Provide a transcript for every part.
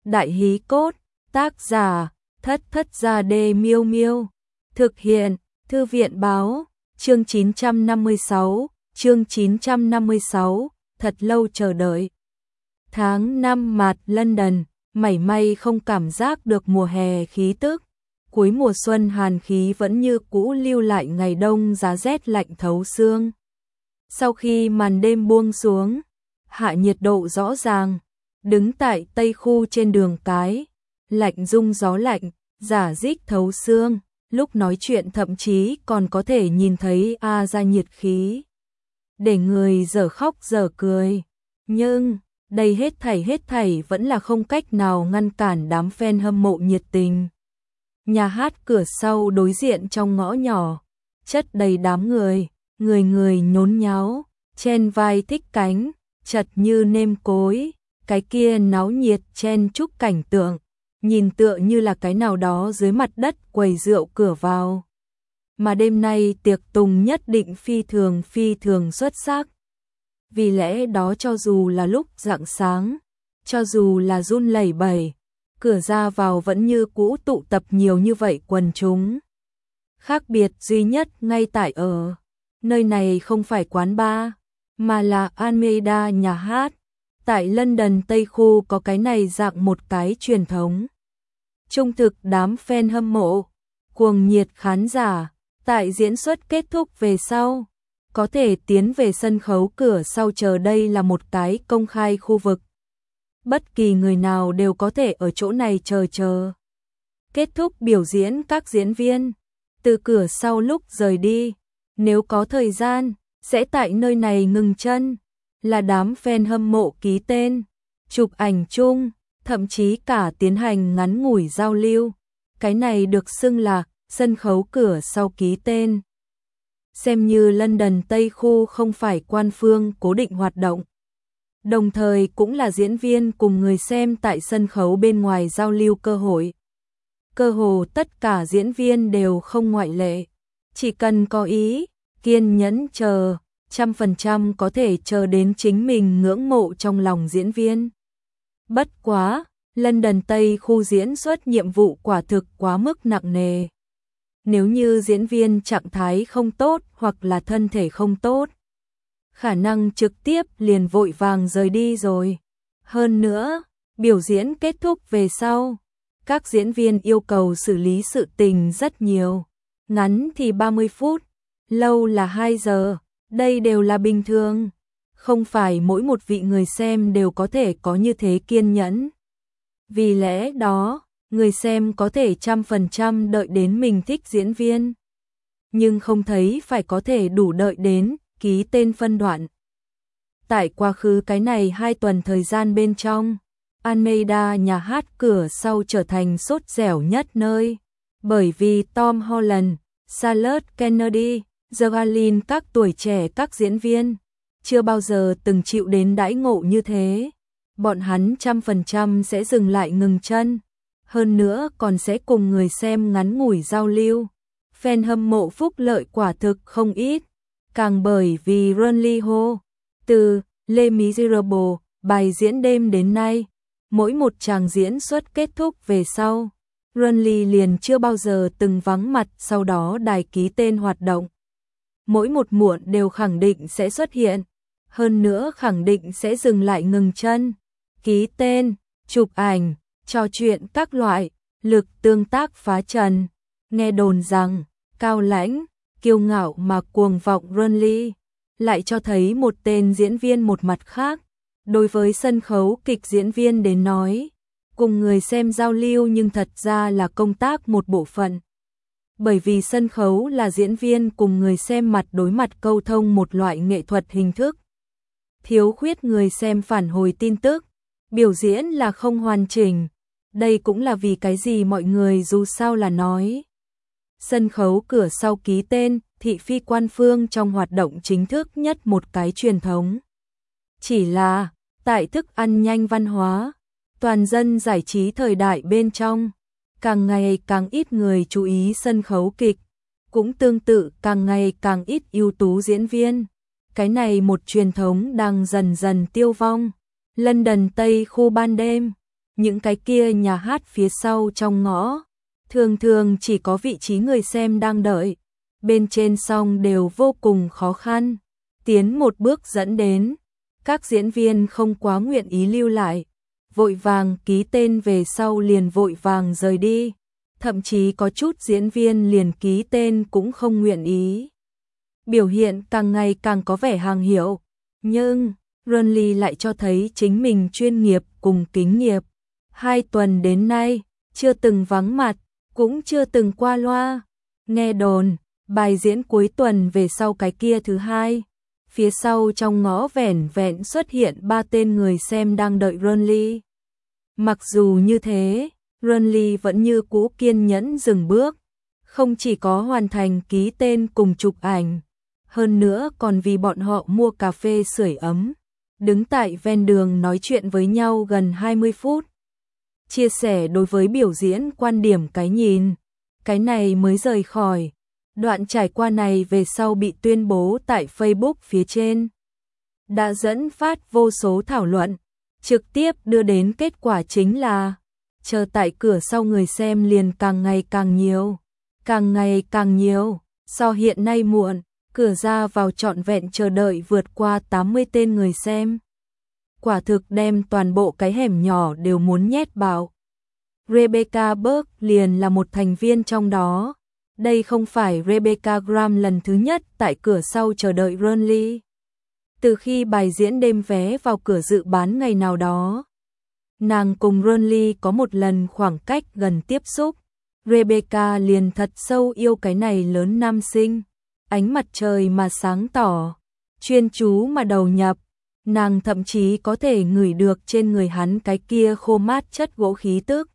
Đại hí cốt, tác giả, Thất Thất Gia Đê Miêu Miêu. Thực hiện, Thư viện báo, chương 956, chương 956, thật lâu chờ đợi. Tháng 5 mạt London, mảy may không cảm giác được mùa hè khí tức. Cuối mùa xuân hàn khí vẫn như cũ lưu lại ngày đông giá rét lạnh thấu xương. Sau khi màn đêm buông xuống, hạ nhiệt độ rõ ràng, đứng tại tây khu trên đường cái, lạnh rung gió lạnh, rả rích thấu xương, lúc nói chuyện thậm chí còn có thể nhìn thấy ra nhiệt khí. Để người dở khóc dở cười, nhưng đây hết thảy vẫn là không cách nào ngăn cản đám fan hâm mộ nhiệt tình. Nhà hát cửa sau đối diện trong ngõ nhỏ, chất đầy đám người, người nhốn nháo, chen vai thích cánh, chật như nêm cối, cái kia náo nhiệt chen chúc cảnh tượng, nhìn tựa như là cái nào đó dưới mặt đất quầy rượu cửa vào. Mà đêm nay tiệc tùng nhất định phi thường xuất sắc. Vì lẽ đó cho dù là lúc rạng sáng, cho dù là run lẩy bẩy, cửa ra vào vẫn như cũ tụ tập nhiều như vậy quần chúng. Khác biệt duy nhất ngay tại ở, nơi này không phải quán bar, mà là Almeida nhà hát. Tại London Tây Khu có cái này dạng một cái truyền thống. Trung thực đám fan hâm mộ, cuồng nhiệt khán giả, tại diễn xuất kết thúc về sau, có thể tiến về sân khấu cửa sau chờ đây là một cái công khai khu vực. Bất kỳ người nào đều có thể ở chỗ này chờ. Kết thúc biểu diễn các diễn viên, từ cửa sau lúc rời đi, nếu có thời gian, sẽ tại nơi này ngừng chân, là đám fan hâm mộ ký tên, chụp ảnh chung, thậm chí cả tiến hành ngắn ngủi giao lưu. Cái này được xưng là sân khấu cửa sau ký tên. Xem như London Tây Khu không phải quan phương cố định hoạt động. Đồng thời cũng là diễn viên cùng người xem tại sân khấu bên ngoài giao lưu cơ hội. Cơ hồ tất cả diễn viên đều không ngoại lệ. Chỉ cần có ý, kiên nhẫn chờ, 100% có thể chờ đến chính mình ngưỡng mộ trong lòng diễn viên. Bất quá, London Tây Khu diễn xuất nhiệm vụ quả thực quá mức nặng nề. Nếu như diễn viên trạng thái không tốt hoặc là thân thể không tốt, khả năng trực tiếp liền vội vàng rời đi rồi. Hơn nữa, biểu diễn kết thúc về sau, các diễn viên yêu cầu xử lý sự tình rất nhiều. Ngắn thì 30 phút, lâu là 2 giờ, đây đều là bình thường. Không phải mỗi một vị người xem đều có thể có như thế kiên nhẫn. Vì lẽ đó, người xem có thể 100% đợi đến mình thích diễn viên, nhưng không thấy phải có thể đủ đợi đến ký tên phân đoạn. Tại quá khứ cái này 2 tuần thời gian bên trong, Almeida nhà hát cửa sau trở thành sốt dẻo nhất nơi, bởi vì Tom Holland, Charlotte Kennedy, Geraldine các tuổi trẻ các diễn viên chưa bao giờ từng chịu đến đãi ngộ như thế. Bọn hắn 100% sẽ dừng lại ngừng chân, hơn nữa còn sẽ cùng người xem ngắn ngủi giao lưu. Fan hâm mộ phúc lợi quả thực không ít, càng bởi vì Ronnie Ho, từ Les Miserables, bài diễn đêm đến nay, mỗi một tràng diễn xuất kết thúc về sau, Ronnie liền chưa bao giờ từng vắng mặt sau đó đài ký tên hoạt động. Mỗi một muộn đều khẳng định sẽ xuất hiện, hơn nữa khẳng định sẽ dừng lại ngừng chân, ký tên, chụp ảnh, trò chuyện các loại, lực tương tác phá trần. Nghe đồn rằng, cao lãnh, kiêu ngạo mà cuồng vọng Ronnie lại cho thấy một tên diễn viên một mặt khác. Đối với sân khấu kịch diễn viên đến nói, cùng người xem giao lưu nhưng thật ra là công tác một bộ phận. Bởi vì sân khấu là diễn viên cùng người xem mặt đối mặt câu thông một loại nghệ thuật hình thức. Thiếu khuyết người xem phản hồi tin tức, biểu diễn là không hoàn chỉnh. Đây cũng là vì cái gì mọi người dù sao là nói. Sân khấu cửa sau ký tên, thị phi quan phương trong hoạt động chính thức nhất một cái truyền thống. Chỉ là, tại thức ăn nhanh văn hóa, toàn dân giải trí thời đại bên trong, càng ngày càng ít người chú ý sân khấu kịch, cũng tương tự càng ngày càng ít ưu tú diễn viên. Cái này một truyền thống đang dần dần tiêu vong. London Tây Khu ban đêm, Những cái kia nhà hát phía sau trong ngõ, thường thường chỉ có vị trí người xem đang đợi, bên trên song đều vô cùng khó khăn, tiến một bước dẫn đến, các diễn viên không quá nguyện ý lưu lại, vội vàng ký tên về sau liền vội vàng rời đi, thậm chí có chút diễn viên liền ký tên cũng không nguyện ý. Biểu hiện càng ngày càng có vẻ hàng hiệu, nhưng Runly lại cho thấy chính mình chuyên nghiệp cùng kính nghiệp. 2 tuần đến nay, chưa từng vắng mặt, cũng chưa từng qua loa. Nghe đồn, bài diễn cuối tuần về sau cái kia thứ hai. Phía sau trong ngõ vẻn vẹn xuất hiện 3 tên người xem đang đợi Runly. Mặc dù như thế, Runly vẫn như cũ kiên nhẫn dừng bước. Không chỉ có hoàn thành ký tên cùng chụp ảnh, hơn nữa còn vì bọn họ mua cà phê sưởi ấm. Đứng tại ven đường nói chuyện với nhau gần 20 phút. Chia sẻ đối với biểu diễn quan điểm cái nhìn. Cái này mới rời khỏi. Đoạn trải qua này về sau bị tuyên bố tại Facebook phía trên. Đã dẫn phát vô số thảo luận. Trực tiếp đưa đến kết quả chính là chờ tại cửa sau người xem liền càng ngày càng nhiều. Càng ngày càng nhiều. So hiện nay muộn, cửa ra vào trọn vẹn chờ đợi vượt qua 80 tên người xem. Quả thực đem toàn bộ cái hẻm nhỏ đều muốn nhét vào. Rebecca Burke liền là một thành viên trong đó. Đây không phải Rebecca Graham lần thứ nhất tại cửa sau chờ đợi Runly. Từ khi bài diễn đêm vé vào cửa dự bán ngày nào đó, nàng cùng Runly có một lần khoảng cách gần tiếp xúc. Rebecca liền thật sâu yêu cái này lớn nam sinh. Ánh mặt trời mà sáng tỏ, chuyên chú mà đầu nhập, nàng thậm chí có thể ngửi được trên người hắn cái kia khô mát chất gỗ khí tức.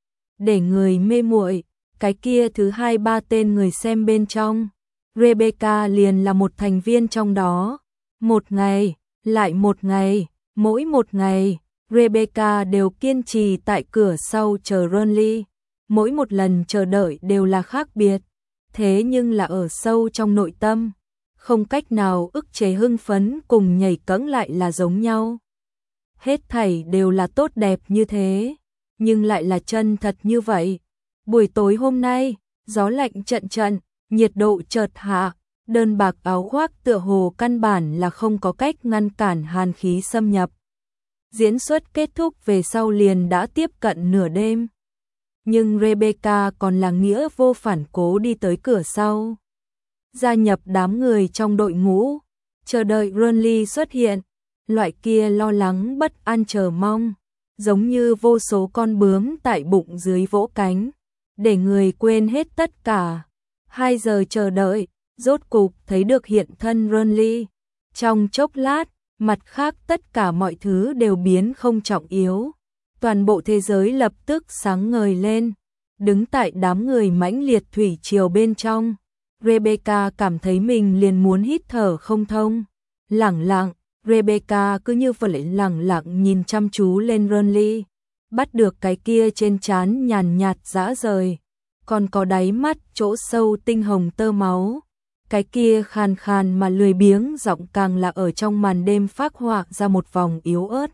Để người mê muội, cái kia thứ 2-3 tên người xem bên trong, Rebecca liền là một thành viên trong đó. Một ngày, lại một ngày, mỗi một ngày, Rebecca đều kiên trì tại cửa sau chờ Runly. Mỗi một lần chờ đợi đều là khác biệt. Thế nhưng là ở sâu trong nội tâm, không cách nào ức chế hưng phấn cùng nhảy cẫng lại là giống nhau. Hết thảy đều là tốt đẹp như thế, nhưng lại là chân thật như vậy. Buổi tối hôm nay, gió lạnh trận trận, nhiệt độ chợt hạ, đơn bạc áo khoác tựa hồ căn bản là không có cách ngăn cản hàn khí xâm nhập. Diễn xuất kết thúc về sau liền đã tiếp cận nửa đêm. Nhưng Rebecca còn là nghĩa vô phản cố đi tới cửa sau. Gia nhập đám người trong đội ngũ, chờ đợi Runly xuất hiện. Loại kia lo lắng bất an chờ mong, giống như vô số con bướm tại bụng dưới vỗ cánh, để người quên hết tất cả. 2 giờ chờ đợi, rốt cục thấy được hiện thân Runly. Trong chốc lát, mặt khác tất cả mọi thứ đều biến không trọng yếu. Toàn bộ thế giới lập tức sáng ngời lên. Đứng tại đám người mãnh liệt thủy triều bên trong, Rebecca cảm thấy mình liền muốn hít thở không thông. Lẳng lặng, Rebecca cứ như vậy lẳng lặng nhìn chăm chú lên Runly, bắt được cái kia trên trán nhàn nhạt dã rời, còn có đáy mắt chỗ sâu tinh hồng tơ máu. Cái kia khàn khàn mà lười biếng giọng càng là ở trong màn đêm phác họa ra một vòng yếu ớt.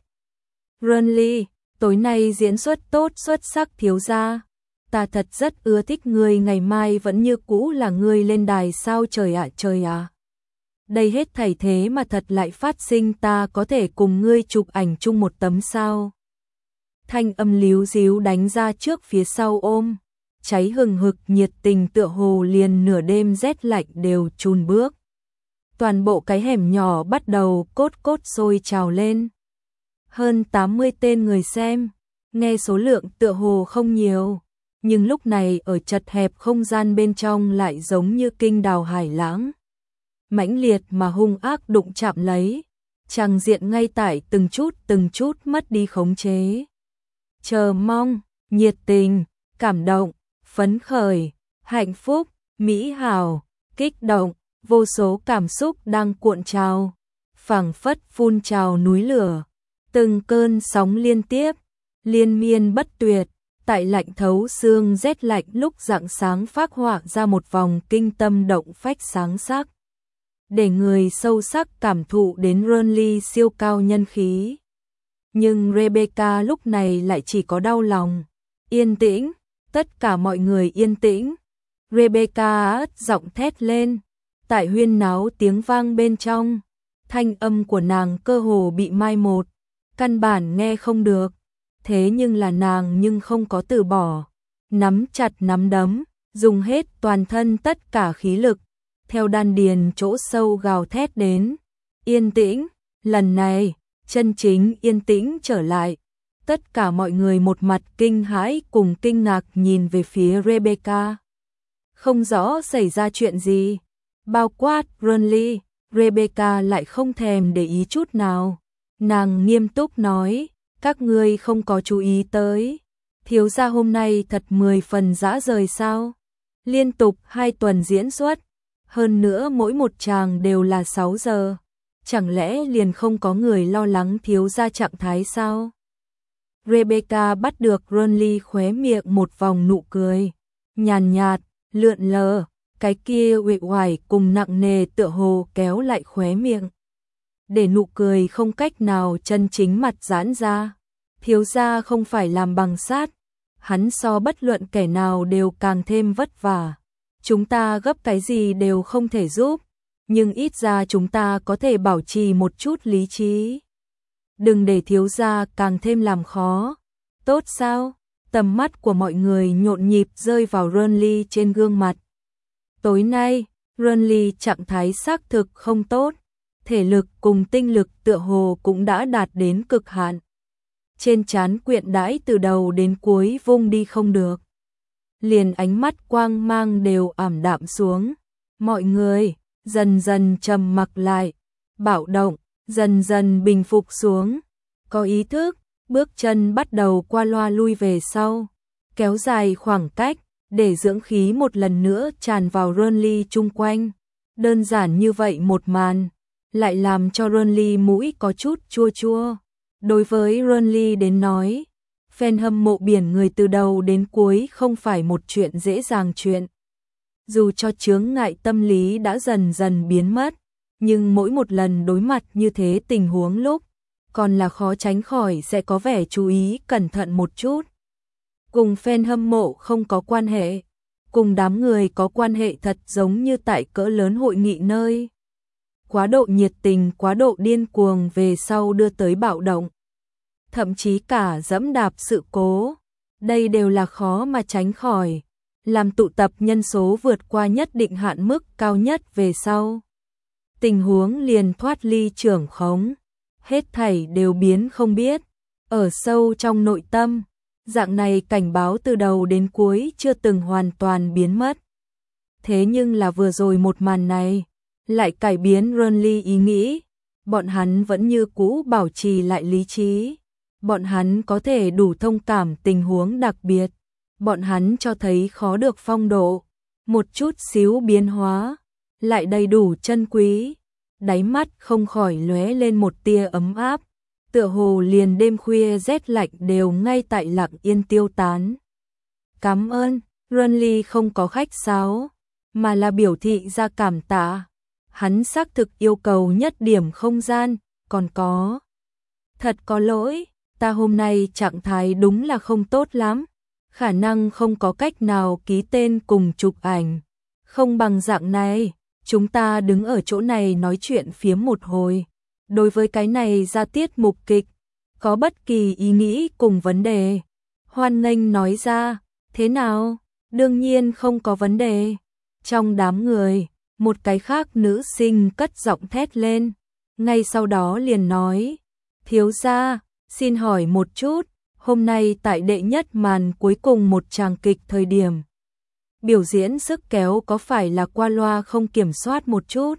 Runly, tối nay diễn xuất tốt xuất sắc thiếu gia. Ta thật rất ưa thích ngươi, ngày mai vẫn như cũ là ngươi lên đài sao trời ạ trời ạ. Đây hết thảy thế mà thật lại phát sinh, ta có thể cùng ngươi chụp ảnh chung một tấm sao. Thanh âm líu díu đánh ra trước phía sau ôm. Cháy hừng hực nhiệt tình tựa hồ liền nửa đêm rét lạnh đều chùn bước. Toàn bộ cái hẻm nhỏ bắt đầu cốt cốt sôi trào lên. Hơn 80 tên người xem, nghe số lượng tựa hồ không nhiều, nhưng lúc này ở chật hẹp không gian bên trong lại giống như kinh đào hải lãng. Mãnh liệt mà hung ác đụng chạm lấy, tràng diện ngay tại từng chút mất đi khống chế. Chờ mong, nhiệt tình, cảm động, phấn khởi, hạnh phúc, mỹ hào, kích động, vô số cảm xúc đang cuộn trào, phảng phất phun trào núi lửa. Từng cơn sóng liên tiếp, liên miên bất tuyệt, tại lạnh thấu xương rét lạnh lúc rạng sáng phác họa ra một vòng kinh tâm động phách sáng sắc. Để người sâu sắc cảm thụ đến Runly siêu cao nhân khí. Nhưng Rebecca lúc này lại chỉ có đau lòng. Yên tĩnh, tất cả mọi người yên tĩnh. Rebecca ất giọng thét lên. Tại huyên náo tiếng vang bên trong, thanh âm của nàng cơ hồ bị mai một, căn bản nghe không được. Thế nhưng là nàng nhưng không có từ bỏ, nắm chặt nắm đấm, dùng hết toàn thân tất cả khí lực, theo đan điền chỗ sâu gào thét đến. Yên tĩnh, lần này, chân chính yên tĩnh trở lại. Tất cả mọi người một mặt kinh hãi cùng kinh ngạc nhìn về phía Rebecca. Không rõ xảy ra chuyện gì. Bao quát Burnley, Rebecca lại không thèm để ý chút nào. Nàng nghiêm túc nói, các ngươi không có chú ý tới. Thiếu gia hôm nay thật 10 phần dã rời sao? Liên tục 2 tuần diễn xuất, hơn nữa mỗi một tràng đều là 6 giờ. Chẳng lẽ liền không có người lo lắng thiếu gia trạng thái sao? Rebecca bắt được Burnley khóe miệng một vòng nụ cười, nhàn nhạt, lượn lờ, cái kia uể oải cùng nặng nề tựa hồ kéo lại khóe miệng. Để nụ cười không cách nào chân chính mặt giãn ra. Thiếu gia không phải làm bằng sắt, hắn so bất luận kẻ nào đều càng thêm vất vả. Chúng ta gấp cái gì đều không thể giúp, nhưng ít ra chúng ta có thể bảo trì một chút lý trí. Đừng để thiếu gia càng thêm làm khó. Tốt sao? Tầm mắt của mọi người nhộn nhịp rơi vào Burnley trên gương mặt. Tối nay, Burnley trạng thái xác thực không tốt, thể lực cùng tinh lực tựa hồ cũng đã đạt đến cực hạn. Trên trán quyện đãi từ đầu đến cuối vung đi không được. Liền ánh mắt quang mang đều ảm đạm xuống. Mọi người dần dần trầm mặc lại, bạo động dần dần bình phục xuống. Có ý thức, bước chân bắt đầu qua loa lui về sau, kéo dài khoảng cách, để dưỡng khí một lần nữa tràn vào Burnley chung quanh. Đơn giản như vậy một màn, lại làm cho Burnley mũi có chút chua chua. Đối với Burnley đến nói, fan hâm mộ biển người từ đầu đến cuối không phải một chuyện dễ dàng chuyện. Dù cho chướng ngại tâm lý đã dần dần biến mất, nhưng mỗi một lần đối mặt như thế tình huống lúc, còn là khó tránh khỏi sẽ có vẻ chú ý cẩn thận một chút. Cùng fan hâm mộ không có quan hệ, cùng đám người có quan hệ thật giống như tại cỡ lớn hội nghị nơi. Quá độ nhiệt tình, quá độ điên cuồng về sau đưa tới bạo động. Thậm chí cả dẫm đạp sự cố. Đây đều là khó mà tránh khỏi. Làm tụ tập nhân số vượt qua nhất định hạn mức cao nhất về sau. Tình huống liền thoát ly trưởng khống. Hết thảy đều biến không biết. Ở sâu trong nội tâm, dạng này cảnh báo từ đầu đến cuối chưa từng hoàn toàn biến mất. Thế nhưng là vừa rồi một màn này, lại cải biến Burnley ý nghĩ. Bọn hắn vẫn như cũ bảo trì lại lý trí. Bọn hắn có thể đủ thông cảm tình huống đặc biệt. Bọn hắn cho thấy khó được phong độ. Một chút xíu biến hóa, lại đầy đủ chân quý. Đáy mắt không khỏi lóe lên một tia ấm áp. Tựa hồ liền đêm khuya rét lạnh đều ngay tại lặng yên tiêu tán. Cảm ơn, Burnley không có khách sáo, mà là biểu thị ra cảm tạ. Hắn xác thực yêu cầu nhất điểm không gian, còn có. Thật có lỗi, ta hôm nay trạng thái đúng là không tốt lắm. Khả năng không có cách nào ký tên cùng chụp ảnh. Không bằng dạng này, chúng ta đứng ở chỗ này nói chuyện phiếm một hồi. Đối với cái này ra tiết mục kịch, có bất kỳ ý nghĩ cùng vấn đề, hoan nghênh nói ra. Thế nào? Đương nhiên không có vấn đề. Trong đám người, một cái khác nữ sinh cất giọng thét lên, ngay sau đó liền nói, thiếu gia, xin hỏi một chút, hôm nay tại đệ nhất màn cuối cùng một tràng kịch thời điểm, biểu diễn sức kéo có phải là qua loa không kiểm soát một chút?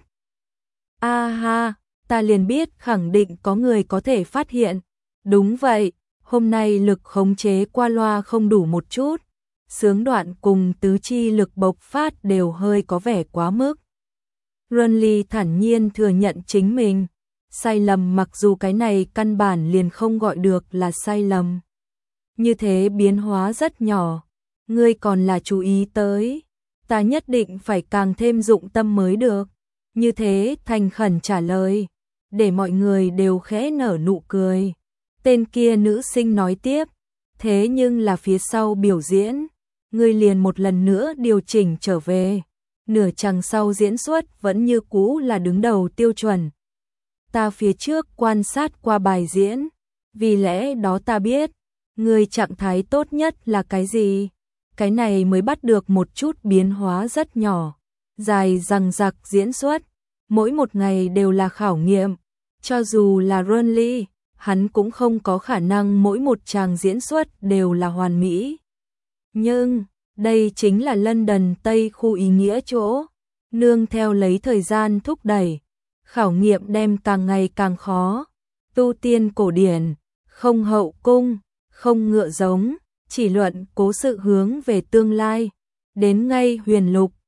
A ha, ta liền biết khẳng định có người có thể phát hiện. Đúng vậy, hôm nay lực khống chế qua loa không đủ một chút. Sướng đoạn cùng tứ chi lực bộc phát đều hơi có vẻ quá mức. Burnley thản nhiên thừa nhận chính mình sai lầm, mặc dù cái này căn bản liền không gọi được là sai lầm. Như thế biến hóa rất nhỏ, ngươi còn là chú ý tới, ta nhất định phải càng thêm dụng tâm mới được. Như thế thành khẩn trả lời, để mọi người đều khẽ nở nụ cười. Tên kia nữ sinh nói tiếp, thế nhưng là phía sau biểu diễn, ngươi liền một lần nữa điều chỉnh trở về. Nửa chặng sau diễn xuất vẫn như cũ là đứng đầu tiêu chuẩn. Ta phía trước quan sát qua bài diễn, vì lẽ đó ta biết, ngươi trạng thái tốt nhất là cái gì? Cái này mới bắt được một chút biến hóa rất nhỏ. Dài dằng dặc diễn xuất, mỗi một ngày đều là khảo nghiệm, cho dù là Runly, hắn cũng không có khả năng mỗi một tràng diễn xuất đều là hoàn mỹ. Nhưng, đây chính là London Tây khu ý nghĩa chỗ, nương theo lấy thời gian thúc đẩy, khảo nghiệm đem càng ngày càng khó, tu tiên cổ điển, không hậu cung, không ngựa giống, chỉ luận cố sự hướng về tương lai, đến ngay huyền lục,